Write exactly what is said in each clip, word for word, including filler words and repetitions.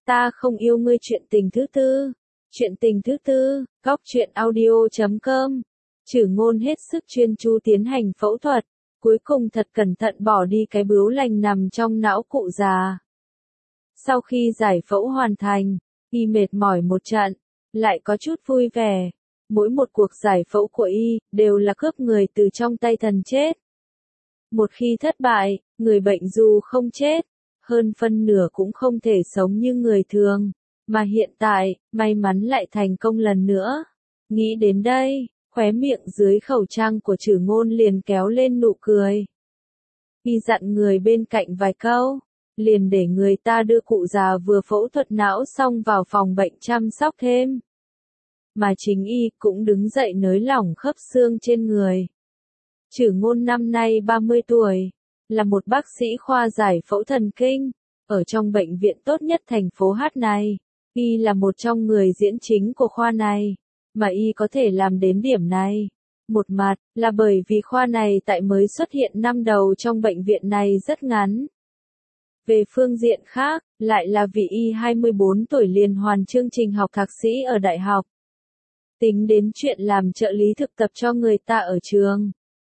Ta không yêu ngươi chuyện tình thứ tư. Chuyện tình thứ tư, góc truyện audio chấm com. Trử Ngôn hết sức chuyên chú tiến hành phẫu thuật, cuối cùng thật cẩn thận bỏ đi cái bướu lành nằm trong não cụ già. Sau khi giải phẫu hoàn thành, y mệt mỏi một trận, lại có chút vui vẻ. Mỗi một cuộc giải phẫu của y đều là cướp người từ trong tay thần chết. Một khi thất bại, người bệnh dù không chết, hơn phân nửa cũng không thể sống như người thường, mà hiện tại, may mắn lại thành công lần nữa. Nghĩ đến đây, khóe miệng dưới khẩu trang của Trử Ngôn liền kéo lên nụ cười. Y dặn người bên cạnh vài câu, liền để người ta đưa cụ già vừa phẫu thuật não xong vào phòng bệnh chăm sóc thêm. Mà chính y cũng đứng dậy nới lỏng khớp xương trên người. Trử Ngôn năm nay ba mươi tuổi, là một bác sĩ khoa giải phẫu thần kinh, ở trong bệnh viện tốt nhất thành phố Hát này. Y là một trong người diễn chính của khoa này, mà y có thể làm đến điểm này. Một mặt, là bởi vì khoa này tại mới xuất hiện năm đầu trong bệnh viện này rất ngắn. Về phương diện khác, lại là vì y hai mươi bốn tuổi liền hoàn chương trình học thạc sĩ ở đại học. Tính đến chuyện làm trợ lý thực tập cho người ta ở trường,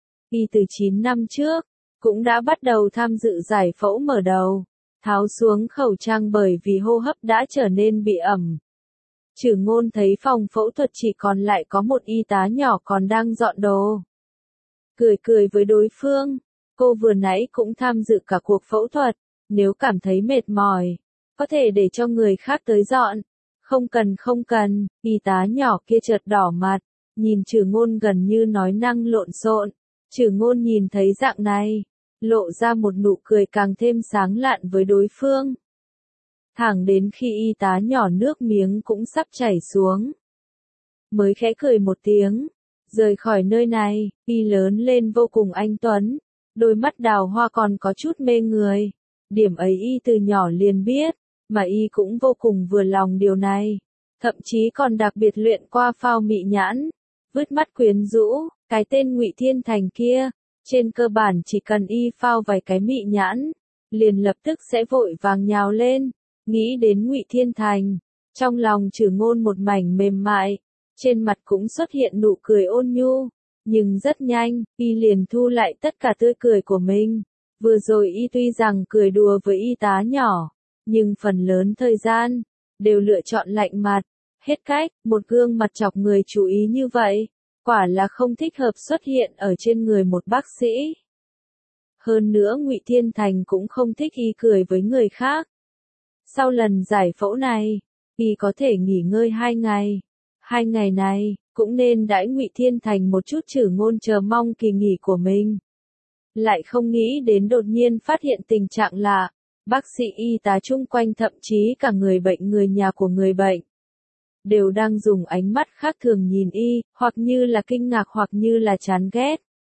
y từ chín năm trước, cũng đã bắt đầu tham dự giải phẫu mở đầu, tháo xuống khẩu trang bởi vì hô hấp đã trở nên bị ẩm. Trử Ngôn thấy phòng phẫu thuật chỉ còn lại có một y tá nhỏ còn đang dọn đồ. Cười cười với đối phương, cô vừa nãy cũng tham dự cả cuộc phẫu thuật, nếu cảm thấy mệt mỏi, có thể để cho người khác tới dọn. Không cần không cần, y tá nhỏ kia chợt đỏ mặt, nhìn Trử Ngôn gần như nói năng lộn xộn. Trử Ngôn nhìn thấy dạng này, lộ ra một nụ cười càng thêm sáng lạn với đối phương. Thẳng đến khi y tá nhỏ nước miếng cũng sắp chảy xuống, mới khẽ cười một tiếng, rời khỏi nơi này. Y lớn lên vô cùng anh tuấn, đôi mắt đào hoa còn có chút mê người. Điểm ấy y từ nhỏ liền biết, mà y cũng vô cùng vừa lòng điều này, thậm chí còn đặc biệt luyện qua phao mị nhãn, vứt mắt quyến rũ. Cái tên Ngụy Thiên Thành kia, trên cơ bản chỉ cần y phao vài cái mị nhãn, liền lập tức sẽ vội vàng nhào lên. Nghĩ đến Ngụy Thiên Thành, trong lòng Trử Ngôn một mảnh mềm mại, trên mặt cũng xuất hiện nụ cười ôn nhu, nhưng rất nhanh, y liền thu lại tất cả tươi cười của mình. Vừa rồi y tuy rằng cười đùa với y tá nhỏ, nhưng phần lớn thời gian, đều lựa chọn lạnh mặt. Hết cách, một gương mặt chọc người chú ý như vậy, quả là không thích hợp xuất hiện ở trên người một bác sĩ. Hơn nữa Ngụy Thiên Thành cũng không thích y cười với người khác. Sau lần giải phẫu này, y có thể nghỉ ngơi hai ngày. Hai ngày này, cũng nên đãi Ngụy Thiên Thành một chút. Trử Ngôn chờ mong kỳ nghỉ của mình. Lại không nghĩ đến đột nhiên phát hiện tình trạng lạ. Bác sĩ y tá chung quanh thậm chí cả người bệnh người nhà của người bệnh, đều đang dùng ánh mắt khác thường nhìn y, hoặc như là kinh ngạc hoặc như là chán ghét.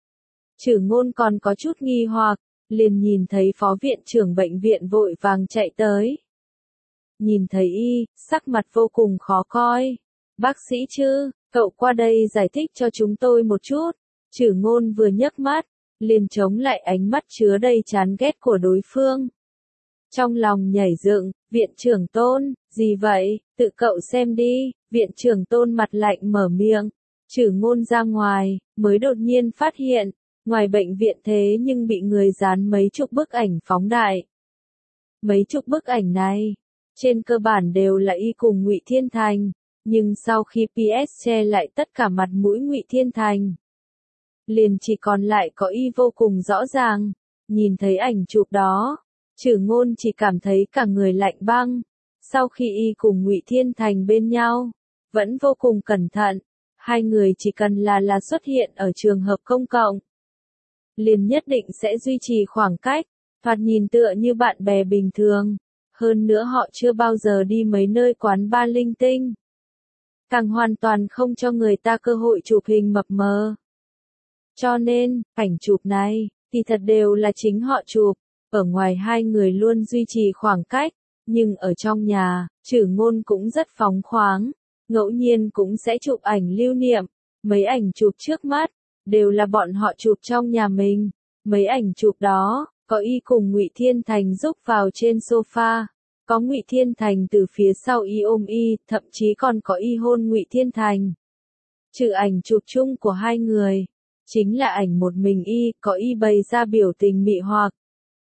Trử Ngôn còn có chút nghi hoặc, liền nhìn thấy phó viện trưởng bệnh viện vội vàng chạy tới. Nhìn thấy y, sắc mặt vô cùng khó coi. Bác sĩ chứ, cậu qua đây giải thích cho chúng tôi một chút. Trử Ngôn vừa nhấc mắt, liền chống lại ánh mắt chứa đầy chán ghét của đối phương. Trong lòng nhảy dựng, viện trưởng Tôn, gì vậy, tự cậu xem đi. Viện trưởng Tôn mặt lạnh mở miệng. Trử Ngôn ra ngoài, mới đột nhiên phát hiện, ngoài bệnh viện thế nhưng bị người dán mấy chục bức ảnh phóng đại. Mấy chục bức ảnh này, trên cơ bản đều là y cùng Ngụy Thiên Thành, nhưng sau khi pê ét che lại tất cả mặt mũi Ngụy Thiên Thành, liền chỉ còn lại có y vô cùng rõ ràng. Nhìn thấy ảnh chụp đó, Trử Ngôn chỉ cảm thấy cả người lạnh băng. Sau khi y cùng Ngụy Thiên Thành bên nhau, vẫn vô cùng cẩn thận, hai người chỉ cần là là xuất hiện ở trường hợp công cộng, liền nhất định sẽ duy trì khoảng cách, thoạt nhìn tựa như bạn bè bình thường. Hơn nữa họ chưa bao giờ đi mấy nơi quán bar linh tinh, càng hoàn toàn không cho người ta cơ hội chụp hình mập mờ. Cho nên, ảnh chụp này, thì thật đều là chính họ chụp. Ở ngoài hai người luôn duy trì khoảng cách, nhưng ở trong nhà, Trử Ngôn cũng rất phóng khoáng, ngẫu nhiên cũng sẽ chụp ảnh lưu niệm. Mấy ảnh chụp trước mắt, đều là bọn họ chụp trong nhà mình. Mấy ảnh chụp đó, có y cùng Ngụy Thiên Thành giúp vào trên sofa, Có Ngụy Thiên Thành từ phía sau y ôm y, thậm chí còn có y hôn Ngụy Thiên Thành. Trừ ảnh chụp chung của hai người, chính là ảnh một mình y, có y bày ra biểu tình mị hoặc.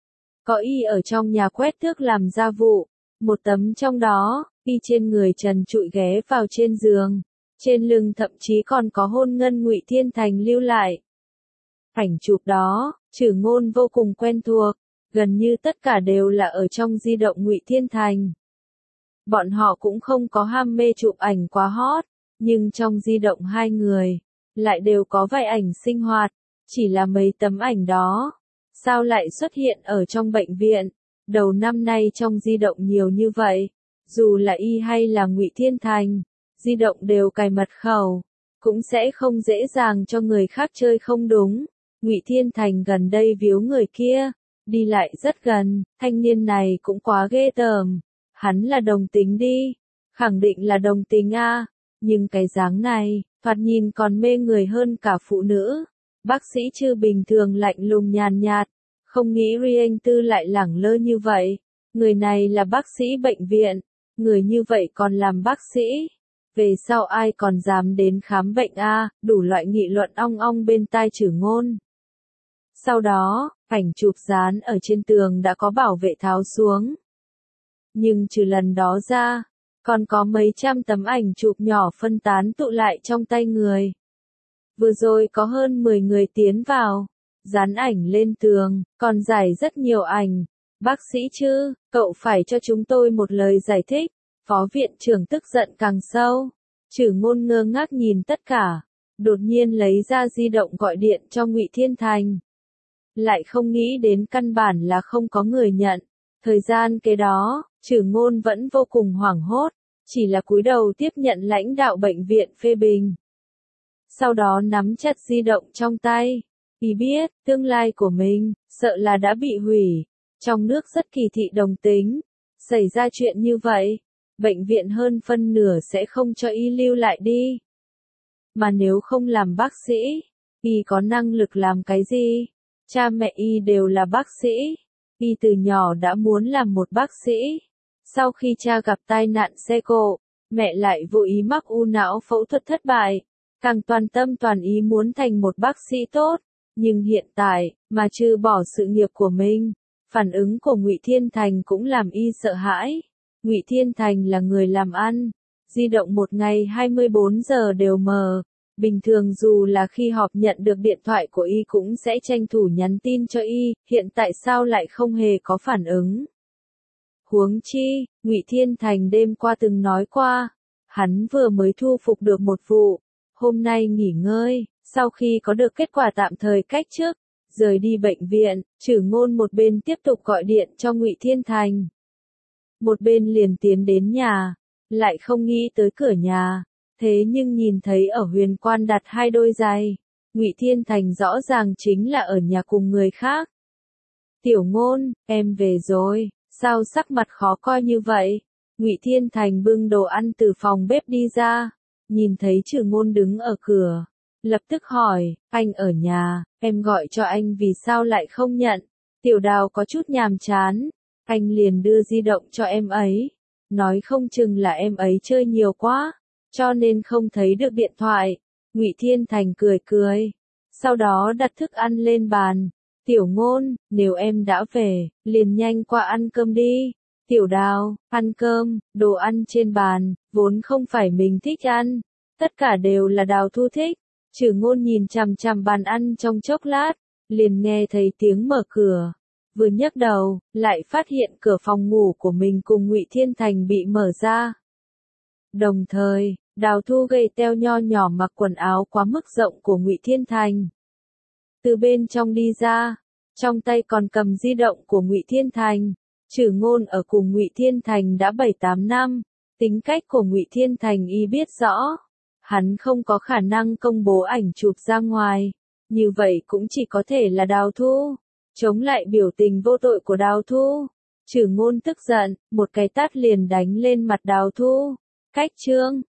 Có y ở trong nhà quét tước làm gia vụ, một tấm trong đó, y trên người trần trụi ghé vào trên giường, trên lưng thậm chí còn có hôn ngân Ngụy Thiên Thành lưu lại. Ảnh chụp đó, Trử Ngôn vô cùng quen thuộc, gần như tất cả đều là ở trong di động Ngụy Thiên Thành. Bọn họ cũng không có ham mê chụp ảnh quá hot, nhưng trong di động hai người, lại đều có vài ảnh sinh hoạt, chỉ là mấy tấm ảnh đó. Sao lại xuất hiện ở trong bệnh viện? Đầu năm nay trong di động nhiều như vậy, dù là y hay là Ngụy Thiên Thành, di động đều cài mật khẩu, cũng sẽ không dễ dàng cho người khác chơi không đúng. Ngụy Thiên Thành gần đây víu người kia, đi lại rất gần, thanh niên này cũng quá ghê tởm. Hắn là đồng tính đi, khẳng định là đồng tính a, nhưng cái dáng này, thoạt nhìn còn mê người hơn cả phụ nữ. Bác sĩ Trư bình thường lạnh lùng nhàn nhạt, không nghĩ Riêng Tư lại lẳng lơ như vậy. Người này là bác sĩ bệnh viện, người như vậy còn làm bác sĩ. Về sau ai còn dám đến khám bệnh a, đủ loại nghị luận ong ong bên tai Trử Ngôn. Sau đó, ảnh chụp dán ở trên tường đã có bảo vệ tháo xuống. Nhưng trừ lần đó ra, còn có mấy trăm tấm ảnh chụp nhỏ phân tán tụ lại trong tay người. Vừa rồi có hơn mười người tiến vào, dán ảnh lên tường, còn giải rất nhiều ảnh. Bác sĩ Trư, cậu phải cho chúng tôi một lời giải thích. Phó viện trưởng tức giận càng sâu. Trử Ngôn ngơ ngác nhìn tất cả, đột nhiên lấy ra di động gọi điện cho Ngụy Thiên Thành. Lại không nghĩ đến căn bản là không có người nhận. Thời gian kế đó, Trử Ngôn vẫn vô cùng hoảng hốt, chỉ là cúi đầu tiếp nhận lãnh đạo bệnh viện phê bình. Sau đó nắm chặt di động trong tay, y biết, tương lai của mình, sợ là đã bị hủy. Trong nước rất kỳ thị đồng tính, xảy ra chuyện như vậy, bệnh viện hơn phân nửa sẽ không cho y lưu lại đi. Mà nếu không làm bác sĩ, y có năng lực làm cái gì? Cha mẹ y đều là bác sĩ. Y từ nhỏ đã muốn làm một bác sĩ. Sau khi cha gặp tai nạn xe cộ, mẹ lại vô ý mắc u não phẫu thuật thất bại. Càng toàn tâm toàn ý muốn thành một bác sĩ tốt. Nhưng hiện tại, mà trừ bỏ sự nghiệp của mình, phản ứng của Ngụy Thiên Thành cũng làm y sợ hãi. Ngụy Thiên Thành là người làm ăn. Di động một ngày hai mươi bốn giờ đều mở. Bình thường dù là khi họp nhận được điện thoại của y cũng sẽ tranh thủ nhắn tin cho y, hiện tại sao lại không hề có phản ứng. Huống chi, Ngụy Thiên Thành đêm qua từng nói qua, hắn vừa mới thu phục được một vụ, hôm nay nghỉ ngơi, sau khi có được kết quả tạm thời cách chức, rời đi bệnh viện, Trử Ngôn một bên tiếp tục gọi điện cho Ngụy Thiên Thành. Một bên liền tiến đến nhà, lại không nghĩ tới cửa nhà. Thế nhưng nhìn thấy ở Huyền Quan đặt hai đôi giày, Ngụy Thiên Thành rõ ràng chính là ở nhà cùng người khác. Tiểu Ngôn, em về rồi, sao sắc mặt khó coi như vậy? Ngụy Thiên Thành bưng đồ ăn từ phòng bếp đi ra, nhìn thấy Trử Ngôn đứng ở cửa, lập tức hỏi, anh ở nhà, em gọi cho anh vì sao lại không nhận? Tiểu Đào có chút nhàm chán, anh liền đưa di động cho em ấy, nói không chừng là em ấy chơi nhiều quá, cho nên không thấy được điện thoại. Ngụy Thiên Thành cười cười, sau đó đặt thức ăn lên bàn. Tiểu Ngôn, nếu em đã về, liền nhanh qua ăn cơm đi. Tiểu Đào, ăn cơm, đồ ăn trên bàn, vốn không phải mình thích ăn, tất cả đều là Đào Thu thích. Trử Ngôn nhìn chằm chằm bàn ăn trong chốc lát, liền nghe thấy tiếng mở cửa. Vừa nhấc đầu, lại phát hiện cửa phòng ngủ của mình cùng Ngụy Thiên Thành bị mở ra. Đồng thời, Đào Thu gầy teo nho nhỏ mặc quần áo quá mức rộng của Ngụy Thiên Thành. Từ bên trong đi ra, trong tay còn cầm di động của Ngụy Thiên Thành. Trử Ngôn ở cùng Ngụy Thiên Thành đã bảy tám năm, tính cách của Ngụy Thiên Thành y biết rõ. Hắn không có khả năng công bố ảnh chụp ra ngoài, như vậy cũng chỉ có thể là Đào Thu. Chống lại biểu tình vô tội của Đào Thu, Trử Ngôn tức giận, một cái tát liền đánh lên mặt Đào Thu. Cách chương